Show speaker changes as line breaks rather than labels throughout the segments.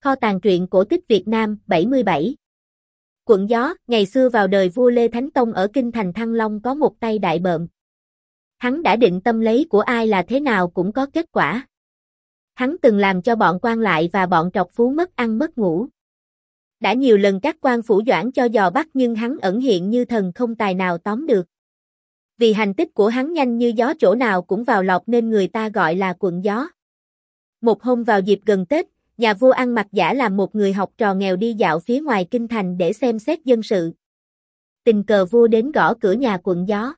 Kho tàng truyện cổ tích Việt Nam 77. Quận Gió, ngày xưa vào đời vua Lê Thánh Tông ở kinh thành Thăng Long có một tay đại bợm. Hắn đã định tâm lấy của ai là thế nào cũng có kết quả. Hắn từng làm cho bọn quan lại và bọn trọc phú mất ăn mất ngủ. Đã nhiều lần các quan phủ doãn cho dò bắt nhưng hắn ẩn hiện như thần không tài nào tóm được. Vì hành tích của hắn nhanh như gió chỗ nào cũng vào lọt nên người ta gọi là Quận Gió. Một hôm vào dịp gần Tết, nhà vua ăn mặc giả làm một người học trò nghèo đi dạo phía ngoài kinh thành để xem xét dân sự. Tình cờ vua đến gõ cửa nhà Quận Gió.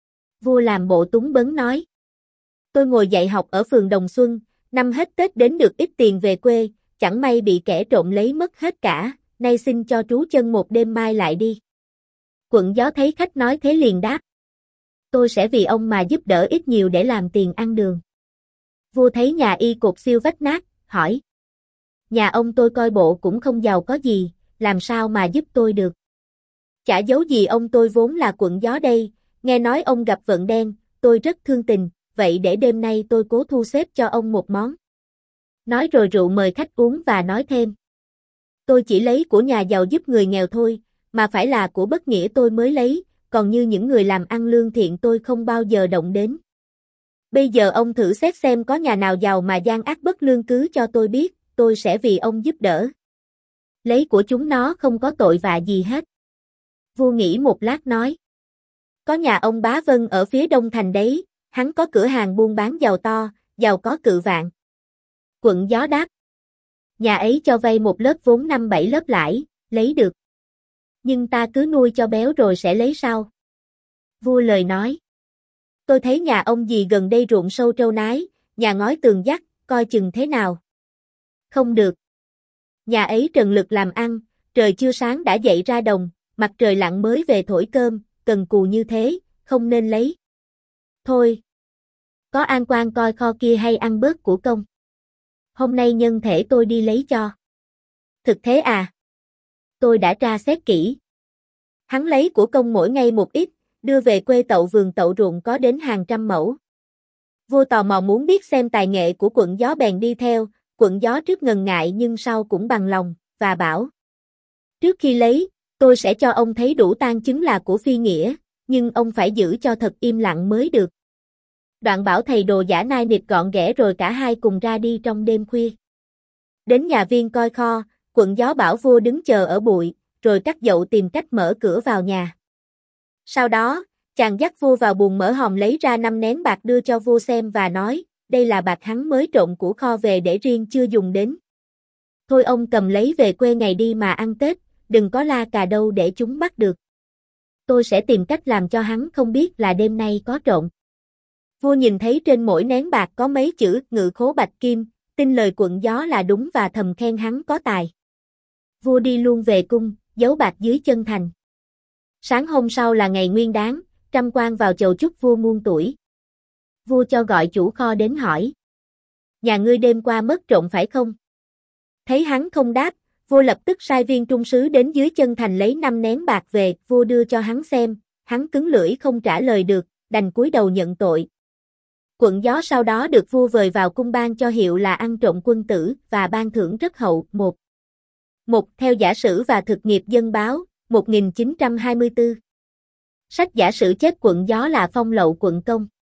Vua làm bộ túng bấn nói: "Tôi ngồi dạy học ở phường Đồng Xuân, năm hết Tết đến được ít tiền về quê, chẳng may bị kẻ trộm lấy mất hết cả, nay xin cho trú chân một đêm mai lại đi." Quận Gió thấy khách nói thế liền đáp: "Tôi sẽ vì ông mà giúp đỡ ít nhiều để làm tiền ăn đường." Vua thấy nhà y cột siêu vách nát, hỏi: "Nhà ông tôi coi bộ cũng không giàu có gì, làm sao mà giúp tôi được?" "Chả giấu gì ông tôi vốn là Quận Gió đây, nghe nói ông gặp vận đen, tôi rất thương tình, vậy để đêm nay tôi cố thu xếp cho ông một món." Nói rồi rượu mời khách uống và nói thêm: "Tôi chỉ lấy của nhà giàu giúp người nghèo thôi, mà phải là của bất nghĩa tôi mới lấy, còn như những người làm ăn lương thiện tôi không bao giờ động đến. Bây giờ ông thử xét xem có nhà nào giàu mà gian ác bất lương cứ cho tôi biết, tôi sẽ vì ông giúp đỡ. Lấy của chúng nó không có tội vạ gì hết." Vua nghĩ một lát nói: "Có nhà ông Bá Vân ở phía đông thành đấy, hắn có cửa hàng buôn bán giàu to, giàu có cự vạn." Quận Gió đáp: "Nhà ấy cho vay một lớp vốn 5-7 lớp lãi, lấy được. Nhưng ta cứ nuôi cho béo rồi sẽ lấy sau." Vua lời nói: "Tôi thấy nhà ông dì gần đây ruộng sâu trâu nái, nhà ngói tường vắt, coi chừng thế nào?" "Không được. Nhà ấy trần lực làm ăn, trời chưa sáng đã dậy ra đồng, mặt trời lặn mới về thổi cơm, cần cù như thế, không nên lấy. Thôi, có an quan coi kho kia hay ăn bớt của công. Hôm nay nhân thể tôi đi lấy cho." "Thực thế à?" "Tôi đã tra xét kỹ. Hắn lấy của công mỗi ngày một ít, đưa về quê tậu vườn tậu ruộng có đến hàng trăm mẫu." Vua tò mò muốn biết xem tài nghệ của Quận Gió bèn đi theo. Quận Gió trước ngần ngại nhưng sau cũng bằng lòng, và bảo: "Trước khi lấy, tôi sẽ cho ông thấy đủ tang chứng là của phi nghĩa, nhưng ông phải giữ cho thật im lặng mới được." Đoạn bảo thầy đồ giả nai nịt gọn ghẽ rồi cả hai cùng ra đi trong đêm khuya. Đến nhà viên coi kho, Quận Gió bảo vua đứng chờ ở bụi, rồi cắt dậu tìm cách mở cửa vào nhà. Sau đó, chàng dắt vua vào buồng mở hòm lấy ra 5 nén bạc đưa cho vua xem và nói: "Đây là bạc hắn mới trộn của kho về để riêng chưa dùng đến. Thôi ông cầm lấy về quê ngày đi mà ăn Tết, đừng có la cà đâu để chúng bắt được. Tôi sẽ tìm cách làm cho hắn không biết là đêm nay có trộn." Vua nhìn thấy trên mỗi nén bạc có mấy chữ Ngự Khố Bạch Kim, tin lời Quận Gió là đúng và thầm khen hắn có tài. Vua đi luôn về cung, giấu bạc dưới chân thành. Sáng hôm sau là ngày nguyên đán, trăm quan vào chầu chúc vua muôn tuổi. Vua cho gọi chủ kho đến hỏi: "Nhà ngươi đêm qua mất trộm phải không?" Thấy hắn không đáp, vua lập tức sai viên trung sứ đến dưới chân thành lấy 5 nén bạc về. Vua đưa cho hắn xem, hắn cứng lưỡi không trả lời được, đành cúi đầu nhận tội. Quận Gió sau đó được vua vời vào cung ban cho hiệu là ăn trộm quân tử và ban thưởng rất hậu. Một theo giả sử và thực nghiệp dân báo, 1924. Sách giả sử chép Quận Gió là phong lậu quận công.